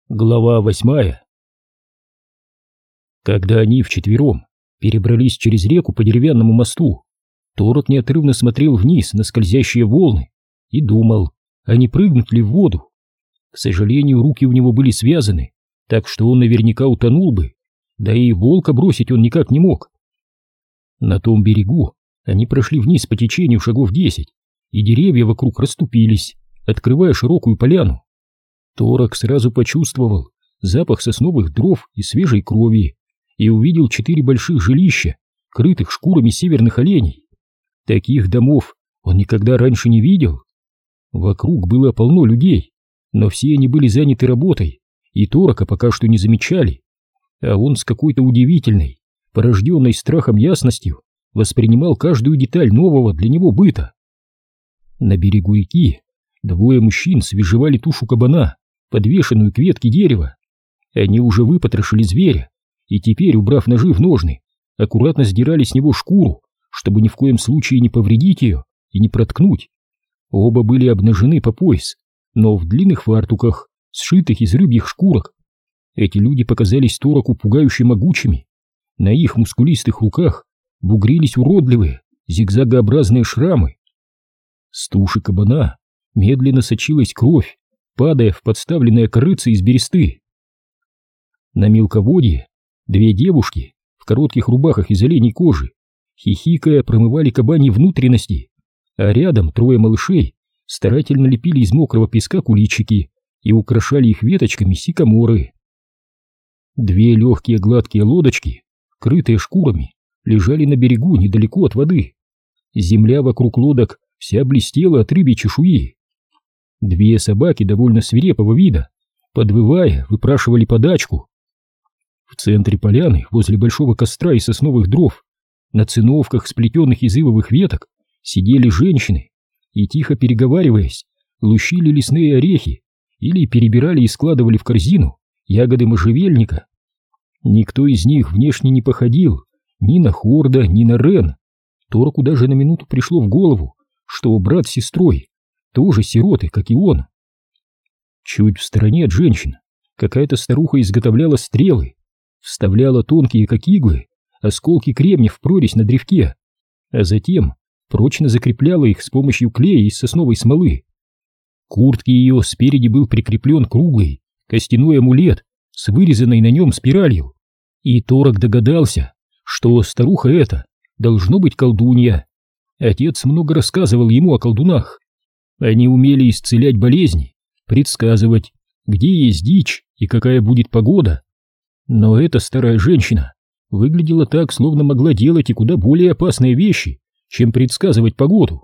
Глава 8. Когда они вчетвером перебрались через реку по деревянному мосту, Торок неотрывно смотрел вниз на скользящие волны и думал, а не прыгнуть ли в воду. К сожалению, руки у него были связаны, так что он наверняка утонул бы, да и волка бросить он никак не мог. На том берегу они прошли вниз по течению шагов 10, и деревья вокруг расступились, открывая широкую поляну. Торок сразу почувствовал запах сосновых дров и свежей крови и увидел 4 больших жилища, крытых шкурами северных оленей. Таких домов он никогда раньше не видел. Вокруг было полно людей, но все они были заняты работой, и Торока пока что не замечали, а он с какой-то удивительной, порожденной страхом ясностью воспринимал каждую деталь нового для него быта. На берегу реки 2 мужчин свежевали тушу кабана, подвешенную к ветке дерева. Они уже выпотрошили зверя и теперь, убрав ножи в ножны, аккуратно сдирали с него шкуру, чтобы ни в коем случае не повредить ее и не проткнуть. Оба были обнажены по пояс, но в длинных фартуках, сшитых из рыбьих шкурок. Эти люди показались Тороку пугающе могучими. На их мускулистых руках бугрились уродливые, зигзагообразные шрамы. С туши кабана медленно сочилась кровь, падая в подставленное корыце из бересты. На мелководье 2 девушки в коротких рубахах из оленей кожи, хихикая, промывали кабаньи внутренности, а рядом 3 малышей старательно лепили из мокрого песка куличики и украшали их веточками сикаморы. 2 легкие гладкие лодочки, крытые шкурами, лежали на берегу недалеко от воды. Земля вокруг лодок вся блестела от рыбьей чешуи. 2 собаки довольно свирепого вида, подвывая, выпрашивали подачку. В центре поляны, возле большого костра из сосновых дров, на циновках, сплетенных из ивовых веток, сидели женщины и, тихо переговариваясь, лущили лесные орехи или перебирали и складывали в корзину ягоды можжевельника. Никто из них внешне не походил ни на Хорда, ни на Рен. Тороку даже на минуту пришло в голову, что брат с сестрой тоже сироты, как и он. Чуть в стороне от женщин какая-то старуха изготовляла стрелы, вставляла тонкие, как иглы, осколки кремня в прорезь на древке, а затем прочно закрепляла их с помощью клея из сосновой смолы. К куртке ее спереди был прикреплен круглый костяной амулет с вырезанной на нем спиралью, и Торок догадался, что старуха эта должно быть колдунья. Отец много рассказывал ему о колдунах. Они умели исцелять болезни, предсказывать, где есть дичь и какая будет погода. Но эта старая женщина выглядела так, словно могла делать и куда более опасные вещи, чем предсказывать погоду.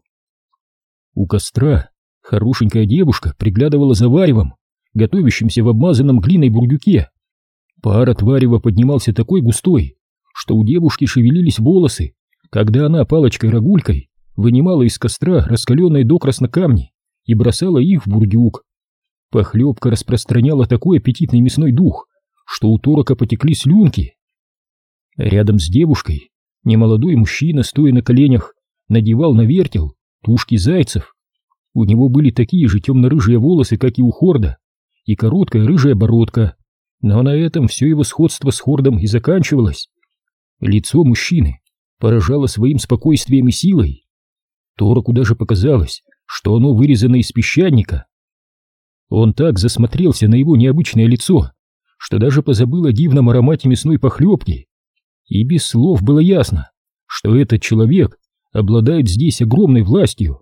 У костра хорошенькая девушка приглядывала за варевом, готовящимся в обмазанном глиной бурдюке. Пар от варева поднимался такой густой, что у девушки шевелились волосы, когда она палочкой-рогулькой вынимала из костра раскаленные докрасно камни и бросала их в бурдюк. Похлебка распространяла такой аппетитный мясной дух, что у Торока потекли слюнки. Рядом с девушкой немолодой мужчина, стоя на коленях, надевал на вертел тушки зайцев. У него были такие же темно-рыжие волосы, как и у Хорда, и короткая рыжая бородка, но на этом все его сходство с Хордом и заканчивалось. Лицо мужчины поражало своим спокойствием и силой. Тороку даже показалось, что оно вырезано из песчаника. Он так засмотрелся на его необычное лицо, что даже позабыл о дивном аромате мясной похлебки. И без слов было ясно, что этот человек обладает здесь огромной властью.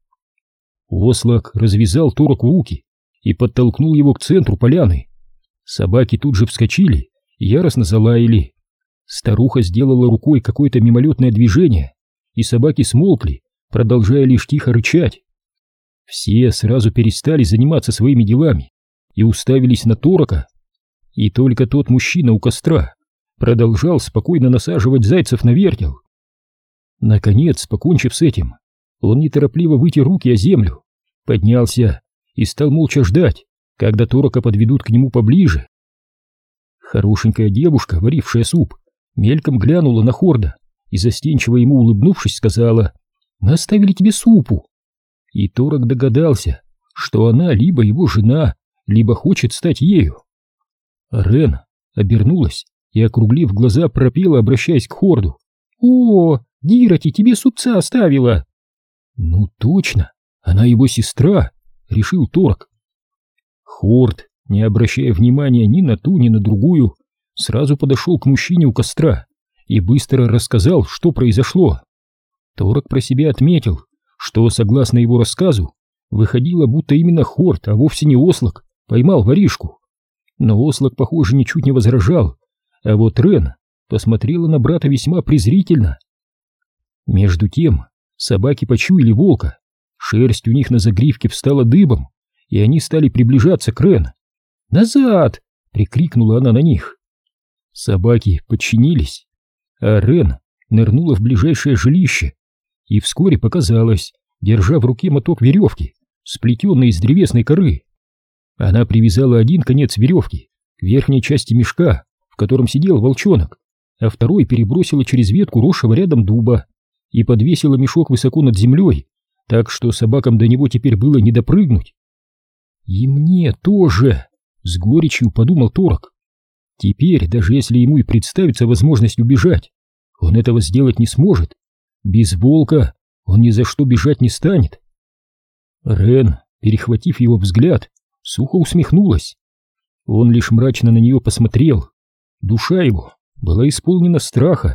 Ослак развязал Тороку руки и подтолкнул его к центру поляны. Собаки тут же вскочили и яростно залаяли. Старуха сделала рукой какое-то мимолетное движение, и собаки смолкли, продолжая лишь тихо рычать. Все сразу перестали заниматься своими делами и уставились на Торока. И только тот мужчина у костра продолжал спокойно насаживать зайцев на вертел. Наконец, покончив с этим, он неторопливо вытер руки о землю, поднялся и стал молча ждать, когда Торока подведут к нему поближе. Хорошенькая девушка, варившая суп, мельком глянула на Хорда и, застенчиво ему улыбнувшись, сказала: «Мы оставили тебе супу». И Торок догадался, что она либо его жена, либо хочет стать ею. Рен обернулась и, округлив глаза, пропела, обращаясь к Хорду: «О, Дирати, тебе супца оставила!» «Ну точно, она его сестра», — решил Торок. Хорд, не обращая внимания ни на ту, ни на другую, сразу подошел к мужчине у костра и быстро рассказал, что произошло. Торок про себя отметил, что, согласно его рассказу, выходило, будто именно Хорд, а вовсе не Ослак, поймал воришку. Но Ослак, похоже, ничуть не возражал, а вот Рен посмотрела на брата весьма презрительно. Между тем собаки почуяли волка, шерсть у них на загривке встала дыбом, и они стали приближаться к Рен. «Назад!» — прикрикнула она на них. Собаки подчинились, а Рен нырнула в ближайшее жилище и вскоре показалась, держа в руке моток веревки, сплетенной из древесной коры. Она привязала один конец веревки к верхней части мешка, в котором сидел волчонок, а второй перебросила через ветку росшего рядом дуба и подвесила мешок высоко над землей, так что собакам до него теперь было не допрыгнуть. «И мне тоже!» — с горечью подумал Торок. Теперь, даже если ему и представится возможность убежать, он этого сделать не сможет. Без волка он ни за что бежать не станет. Рен, перехватив его взгляд, сухо усмехнулась. Он лишь мрачно на нее посмотрел. Душа его была исполнена страха.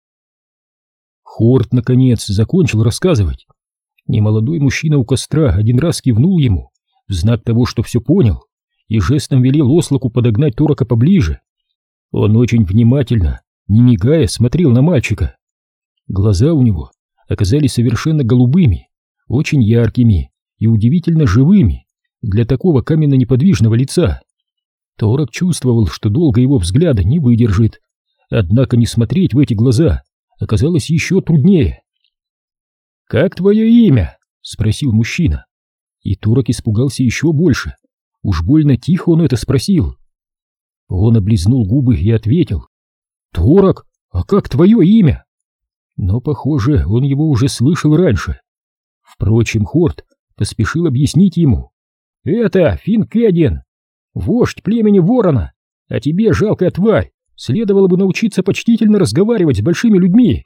Хорд, наконец, закончил рассказывать. Немолодой мужчина у костра один раз кивнул ему в знак того, что все понял, и жестом велел Ослаку подогнать Торока поближе. Он очень внимательно, не мигая, смотрел на мальчика. Глаза у него оказались совершенно голубыми, очень яркими и удивительно живыми для такого каменно-неподвижного лица. Торок чувствовал, что долго его взгляда не выдержит, однако не смотреть в эти глаза оказалось еще труднее. «Как твое имя?» — спросил мужчина. И Торок испугался еще больше. Уж больно тихо он это спросил. Он облизнул губы и ответил: «Торок, а как твое имя?» Но, похоже, он его уже слышал раньше. Впрочем, Хорд поспешил объяснить ему: «Это Фин Кэдин, вождь племени Ворона, а тебе, жалкая тварь, следовало бы научиться почтительно разговаривать с большими людьми».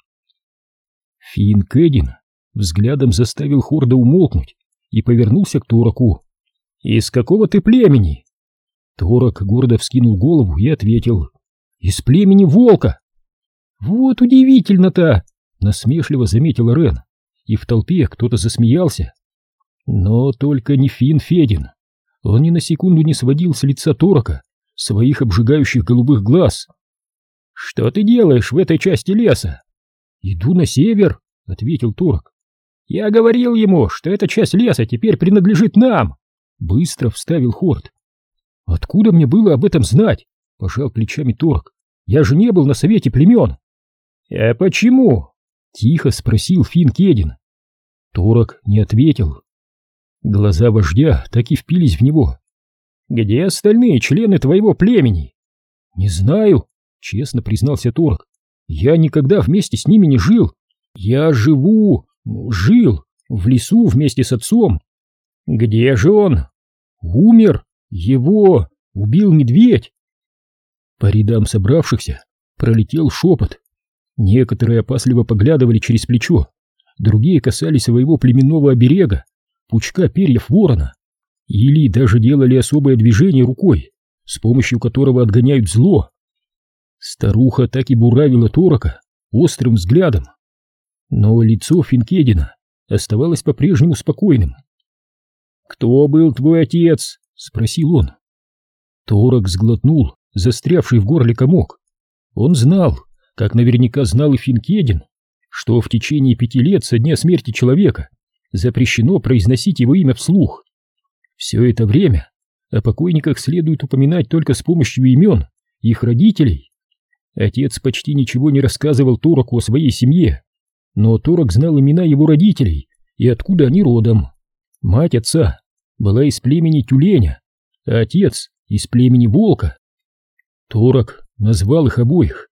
Фин Кэдин взглядом заставил Хорда умолкнуть и повернулся к Тороку. «Из какого ты племени?» Торок гордо вскинул голову и ответил: «Из племени волка». «Вот удивительно-то!» — насмешливо заметила Рен, и в толпе кто-то засмеялся. Но только не Фин Федин. Он ни на секунду не сводил с лица Торока своих обжигающих голубых глаз. «Что ты делаешь в этой части леса?» «Иду на север», — ответил Торок. «Я говорил ему, что эта часть леса теперь принадлежит нам», — быстро вставил Хорд. «Откуда мне было об этом знать?» — пожал плечами Торок. «Я же не был на совете племен». «А почему?» — тихо спросил Фин Кэдин. Торок не ответил. Глаза вождя так и впились в него. «Где остальные члены твоего племени?» «Не знаю», — честно признался Торок. «Я никогда вместе с ними не жил. Я жил в лесу вместе с отцом». «Где же он?» «Умер. Его убил медведь». По рядам собравшихся пролетел шепот. Некоторые опасливо поглядывали через плечо, другие касались своего племенного оберега, пучка перьев ворона, или даже делали особое движение рукой, с помощью которого отгоняют зло. Старуха так и буравила Торока острым взглядом, но лицо Фин Кэдина оставалось по-прежнему спокойным. «Кто был твой отец?» — спросил он. Торок сглотнул застрявший в горле комок. Он знал, как наверняка знал и Фин Кэдин, что в течение 5 лет со дня смерти человека запрещено произносить его имя вслух. Все это время о покойниках следует упоминать только с помощью имен их родителей. Отец почти ничего не рассказывал Тороку о своей семье, но Торок знал имена его родителей и откуда они родом. Мать отца была из племени тюленя, а отец из племени волка. Торок назвал их обоих.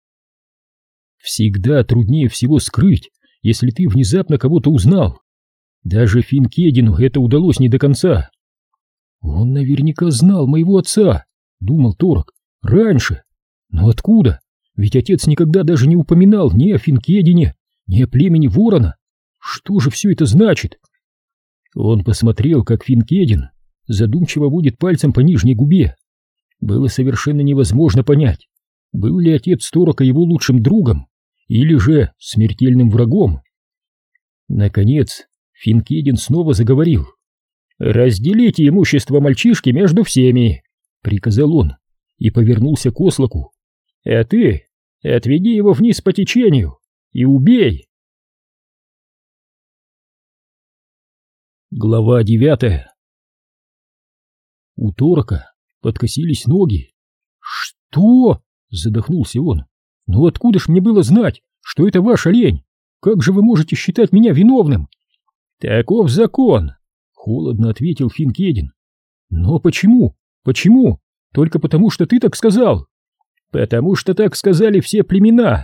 Всегда труднее всего скрыть, если ты внезапно кого-то узнал. Даже Фин Кэдину это удалось не до конца. «Он наверняка знал моего отца», — думал Торок, раньше. Но откуда? Ведь отец никогда даже не упоминал ни о Финкедине, ни о племени Ворона. Что же все это значит? Он посмотрел, как Финкедин задумчиво водит пальцем по нижней губе. Было совершенно невозможно понять, был ли отец Торака его лучшим другом или же смертельным врагом. Наконец, Финкедин снова заговорил. «Разделите имущество мальчишки между всеми», — приказал он, и повернулся к Ослаку. «А ты отведи его вниз по течению и убей». Глава 9. У Торака подкосились ноги. «Что?» — задохнулся он. «Ну откуда ж мне было знать, что это ваш олень? Как же вы можете считать меня виновным?» «Таков закон», — холодно ответил Финкедин. «Но почему? Почему? Только потому, что ты так сказал?» «Потому что так сказали все племена».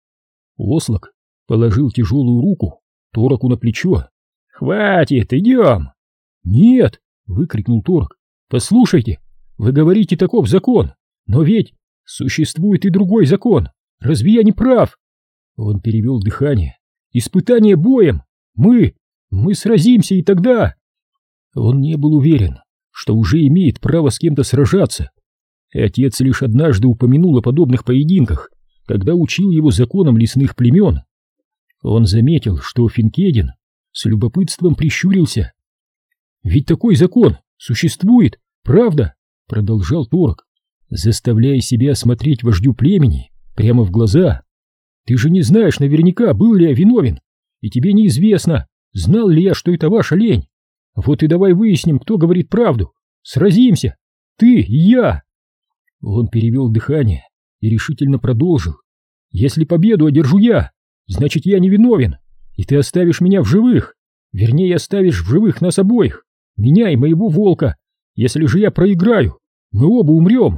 Ослак положил тяжелую руку Тораку на плечо. «Хватит, идем!» «Нет!» — выкрикнул Торак. «Послушайте, вы говорите, таков закон, но ведь существует и другой закон. Разве я не прав?» Он перевел дыхание. «Испытание боем! Мы сразимся, и тогда...» Он не был уверен, что уже имеет право с кем-то сражаться. Отец лишь однажды упомянул о подобных поединках, когда учил его законам лесных племен. Он заметил, что Финкедин с любопытством прищурился. «Ведь такой закон существует, правда?» — продолжал Торак, заставляя себя смотреть вождю племени прямо в глаза. «Ты же не знаешь наверняка, был ли я виновен, и тебе неизвестно, знал ли я, что это ваш олень. Вот и давай выясним, кто говорит правду. Сразимся, ты и я». Он перевел дыхание и решительно продолжил. «Если победу одержу я, значит, я не виновен, и ты оставишь меня в живых. Вернее, оставишь в живых нас обоих, меня и моего волка. Если же я проиграю, мы оба умрем».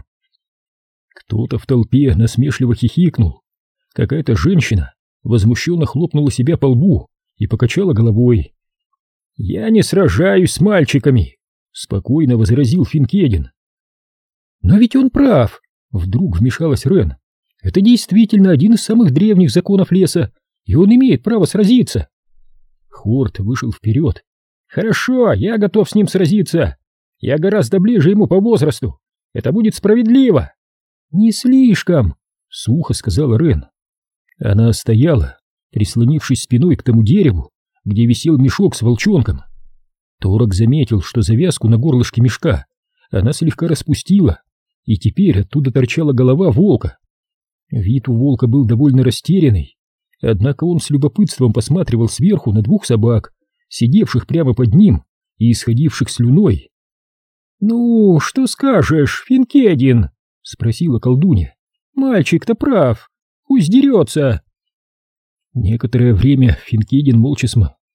Кто-то в толпе насмешливо хихикнул. Какая-то женщина возмущенно хлопнула себя по лбу и покачала головой. «Я не сражаюсь с мальчиками», — спокойно возразил Финкедин. «Но ведь он прав», — вдруг вмешалась Рен. «Это действительно один из самых древних законов леса, и он имеет право сразиться». Хорт вышел вперед. «Хорошо, я готов с ним сразиться. Я гораздо ближе ему по возрасту. Это будет справедливо». «Не слишком», — сухо сказала Рен. Она стояла, прислонившись спиной к тому дереву, где висел мешок с волчонком. Торак заметил, что завязку на горлышке мешка она слегка распустила, и теперь оттуда торчала голова волка. Вид у волка был довольно растерянный, однако он с любопытством посматривал сверху на двух собак, сидевших прямо под ним и исходивших слюной. «Ну, что скажешь, Финкедин?» — спросила колдунья. «Мальчик-то прав, пусть дерется». Некоторое время Финкедин молча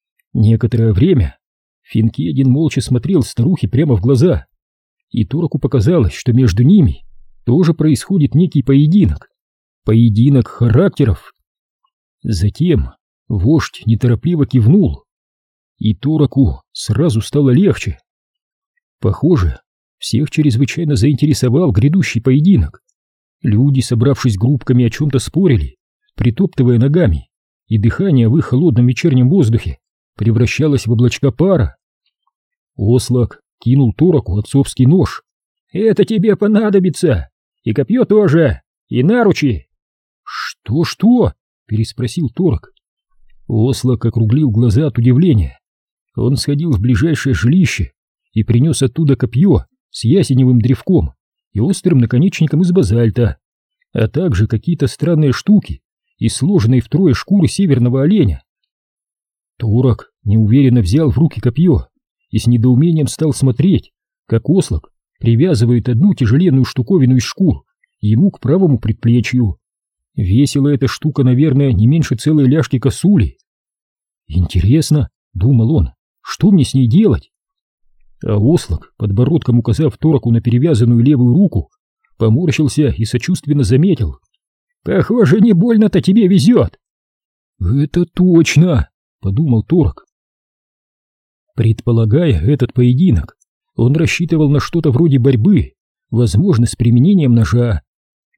смотрел старухе прямо в глаза, и Тораку показалось, что между ними тоже происходит некий поединок. Поединок характеров. Затем вождь неторопливо кивнул, и Тораку сразу стало легче. Похоже, всех чрезвычайно заинтересовал грядущий поединок. Люди, собравшись группками, о чем-то спорили, притоптывая ногами, и дыхание в их холодном вечернем воздухе превращалось в облачка пара. Ослак кинул Тораку отцовский нож. «Это тебе понадобится! И копье тоже! И наручи!» «Что?» — переспросил Торак. Ослак округлил глаза от удивления. Он сходил в ближайшее жилище и принес оттуда копье с ясеневым древком и острым наконечником из базальта, а также какие-то странные штуки из сложенной втрое шкуры северного оленя. Торак неуверенно взял в руки копье и с недоумением стал смотреть, как Ослак привязывает одну тяжеленную штуковину из шкур ему к правому предплечью. Весила эта штука, наверное, не меньше целой ляжки косули. «Интересно», — думал он, — «что мне с ней делать?» А Ослак, подбородком указав Тораку на перевязанную левую руку, поморщился и сочувственно заметил: «Похоже, не больно-то тебе везет». «Это точно», — подумал Торак. Предполагая этот поединок, он рассчитывал на что-то вроде борьбы, возможно, с применением ножа,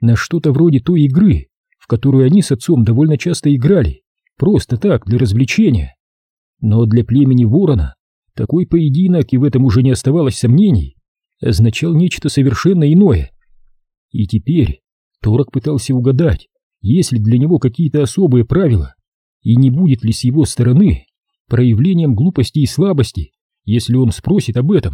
на что-то вроде той игры, в которую они с отцом довольно часто играли, просто так, для развлечения. Но для племени Ворона такой поединок, и в этом уже не оставалось сомнений, означал нечто совершенно иное. И теперь Торок пытался угадать, есть ли для него какие-то особые правила, и не будет ли с его стороны проявлением глупости и слабости, если он спросит об этом.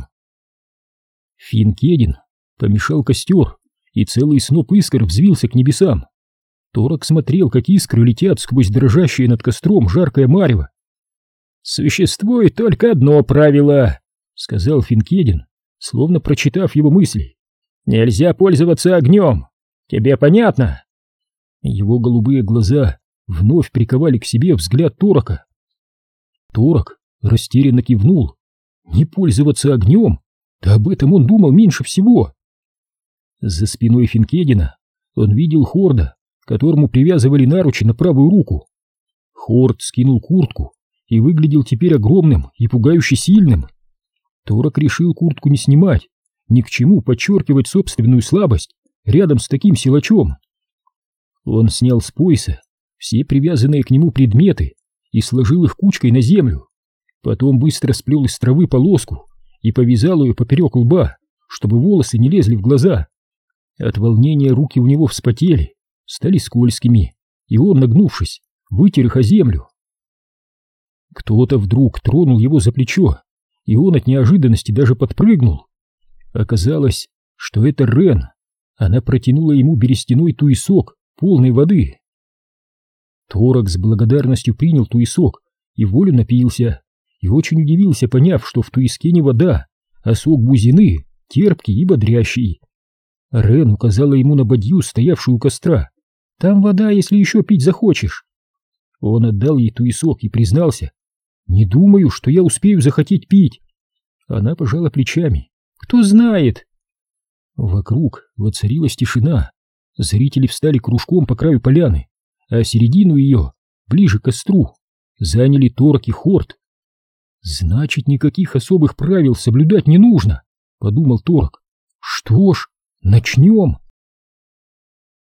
Финкедин помешал костер, и целый сноп искр взвился к небесам. Торок смотрел, как искры летят сквозь дрожащее над костром жаркое марево. «Существует только одно правило», — сказал Финкедин, словно прочитав его мысли. «Нельзя пользоваться огнем. Тебе понятно?» Его голубые глаза вновь приковали к себе взгляд Торока. Торок растерянно кивнул. Не пользоваться огнем? Да об этом он думал меньше всего. За спиной Финкедина он видел Хорда, которому привязывали наручи на правую руку. Хорд скинул куртку и выглядел теперь огромным и пугающе сильным. Торок решил куртку не снимать, ни к чему подчеркивать собственную слабость рядом с таким силачом. Он снял с пояса все привязанные к нему предметы и сложил их кучкой на землю. Потом быстро сплел из травы полоску и повязал ее поперек лба, чтобы волосы не лезли в глаза. От волнения руки у него вспотели, стали скользкими, и он, нагнувшись, вытер их о землю. Кто-то вдруг тронул его за плечо, и он от неожиданности даже подпрыгнул. Оказалось, что это Рен. Она протянула ему берестяной туесок, полный воды. Торок с благодарностью принял туесок и волю напился, и очень удивился, поняв, что в туеске не вода, а сок бузины, терпкий и бодрящий. Рен указала ему на бадью, стоявшую у костра. «Там вода, если еще пить захочешь». Он отдал ей туесок и признался: «Не думаю, что я успею захотеть пить». Она пожала плечами: «Кто знает». Вокруг воцарилась тишина. Зрители встали кружком по краю поляны, а середину ее, ближе к костру, заняли Торок и Хорд. «Значит, никаких особых правил соблюдать не нужно», — подумал Торок. «Что ж, начнем».